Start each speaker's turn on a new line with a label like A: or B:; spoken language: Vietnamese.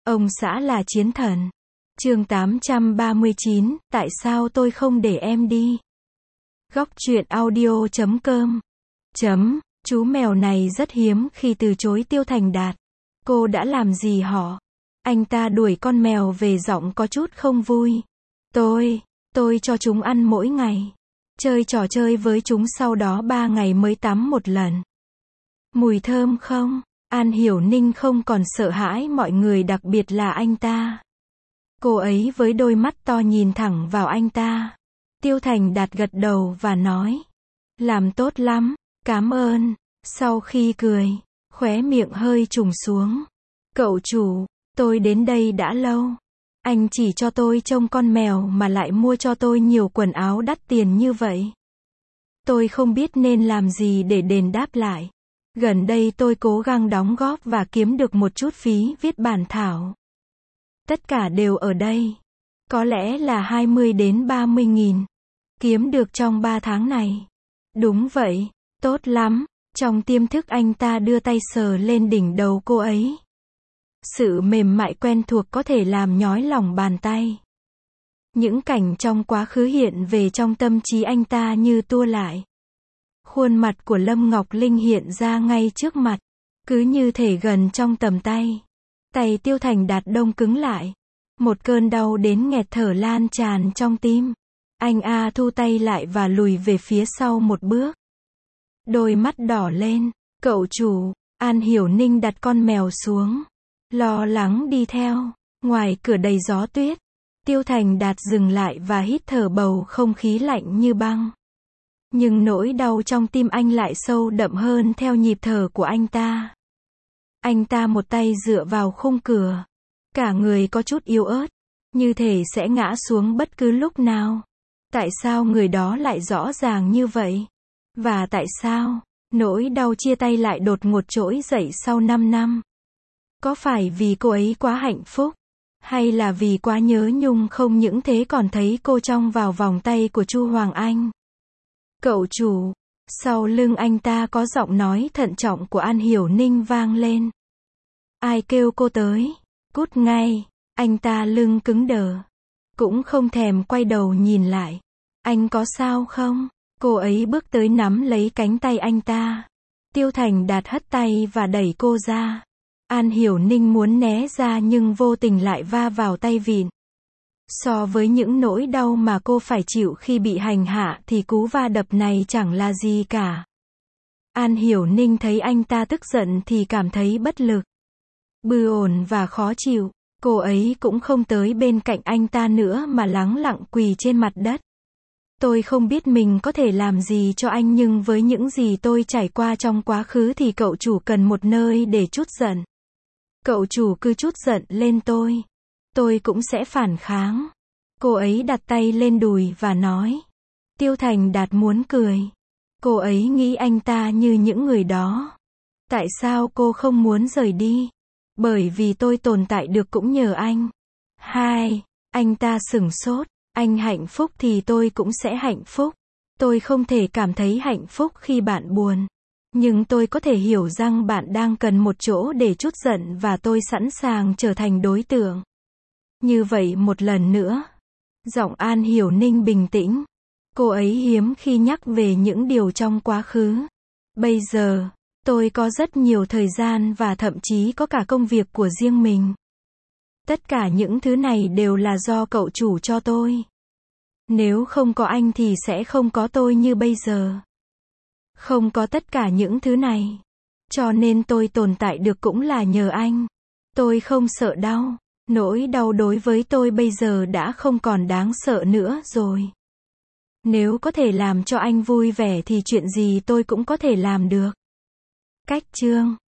A: Ông xã là chiến thần. Chương 839, tại sao tôi không để em đi? Góc truyện audio.com. Chú mèo này rất hiếm khi từ chối Tiêu Thành Đạt. Cô đã làm gì hả? Anh ta đuổi con mèo về, giọng có chút không vui. Tôi cho chúng ăn mỗi ngày. Chơi trò chơi với chúng, sau đó 3 ngày mới tắm một lần. Mùi thơm không? An Hiểu Ninh không còn sợ hãi mọi người, đặc biệt là anh ta. Cô ấy với đôi mắt to nhìn thẳng vào anh ta. Tiêu Thành Đạt gật đầu và nói. Làm tốt lắm, cảm ơn. Sau khi cười, khóe miệng hơi trùng xuống. Cậu chủ, tôi đến đây đã lâu. Anh chỉ cho tôi trông con mèo mà lại mua cho tôi nhiều quần áo đắt tiền như vậy. Tôi không biết nên làm gì để đền đáp lại. Gần đây tôi cố gắng đóng góp và kiếm được một chút phí viết bản thảo. Tất cả đều ở đây. Có lẽ là 20 đến 30 nghìn. Kiếm được trong 3 tháng này. Đúng vậy, tốt lắm. Trong tiềm thức anh ta đưa tay sờ lên đỉnh đầu cô ấy. Sự mềm mại quen thuộc có thể làm nhói lòng bàn tay. Những cảnh trong quá khứ hiện về trong tâm trí anh ta như tua lại. Khuôn mặt của Lâm Ngọc Linh hiện ra ngay trước mặt, cứ như thể gần trong tầm tay. Tay Tiêu Thành Đạt đông cứng lại. Một cơn đau đến nghẹt thở lan tràn trong tim. Anh thu tay lại và lùi về phía sau một bước. Đôi mắt đỏ lên. Cậu chủ. An Hiểu Ninh đặt con mèo xuống, lo lắng đi theo. Ngoài cửa đầy gió tuyết. Tiêu Thành Đạt dừng lại và hít thở bầu không khí lạnh như băng. Nhưng nỗi đau trong tim anh lại sâu đậm hơn theo nhịp thở của anh ta. Anh ta một tay dựa vào khung cửa. Cả người có chút yếu ớt, như thể sẽ ngã xuống bất cứ lúc nào. Tại sao người đó lại rõ ràng như vậy? Và tại sao nỗi đau chia tay lại đột ngột trỗi dậy sau 5 năm? Có phải vì cô ấy quá hạnh phúc? Hay là vì quá nhớ nhung, không những thế còn thấy cô trong vào vòng tay của Chu Hoàng Anh? Cậu chủ. Sau lưng anh ta có giọng nói thận trọng của An Hiểu Ninh vang lên. Ai kêu cô tới? Cút ngay. Anh ta lưng cứng đờ. Cũng không thèm quay đầu nhìn lại. Anh có sao không? Cô ấy bước tới nắm lấy cánh tay anh ta. Tiêu Thành Đạt hất tay và đẩy cô ra. An Hiểu Ninh muốn né ra nhưng vô tình lại va vào tay vịn. So với những nỗi đau mà cô phải chịu khi bị hành hạ thì cú va đập này chẳng là gì cả. An Hiểu Ninh thấy anh ta tức giận thì cảm thấy bất lực, bư ổn và khó chịu. Cô ấy cũng không tới bên cạnh anh ta nữa mà lắng lặng quỳ trên mặt đất. Tôi không biết mình có thể làm gì cho anh, nhưng với những gì tôi trải qua trong quá khứ thì cậu chủ cần một nơi để trút giận. Cậu chủ cứ trút giận lên tôi cũng sẽ phản kháng. Cô ấy đặt tay lên đùi và nói. Tiêu Thành Đạt muốn cười. Cô ấy nghĩ anh ta như những người đó. Tại sao cô không muốn rời đi? Bởi vì tôi tồn tại được cũng nhờ anh. Anh ta sửng sốt. Anh hạnh phúc thì tôi cũng sẽ hạnh phúc. Tôi không thể cảm thấy hạnh phúc khi bạn buồn. Nhưng tôi có thể hiểu rằng bạn đang cần một chỗ để trút giận và tôi sẵn sàng trở thành đối tượng. Như vậy một lần nữa. Giọng An Hiểu Ninh bình tĩnh. Cô ấy hiếm khi nhắc về những điều trong quá khứ. Bây giờ, tôi có rất nhiều thời gian và thậm chí có cả công việc của riêng mình. Tất cả những thứ này đều là do cậu chủ cho tôi. Nếu không có anh thì sẽ không có tôi như bây giờ. Không có tất cả những thứ này. Cho nên tôi tồn tại được cũng là nhờ anh. Tôi không sợ đau. Nỗi đau đối với tôi bây giờ đã không còn đáng sợ nữa rồi. Nếu có thể làm cho anh vui vẻ thì chuyện gì tôi cũng có thể làm được. Cách chương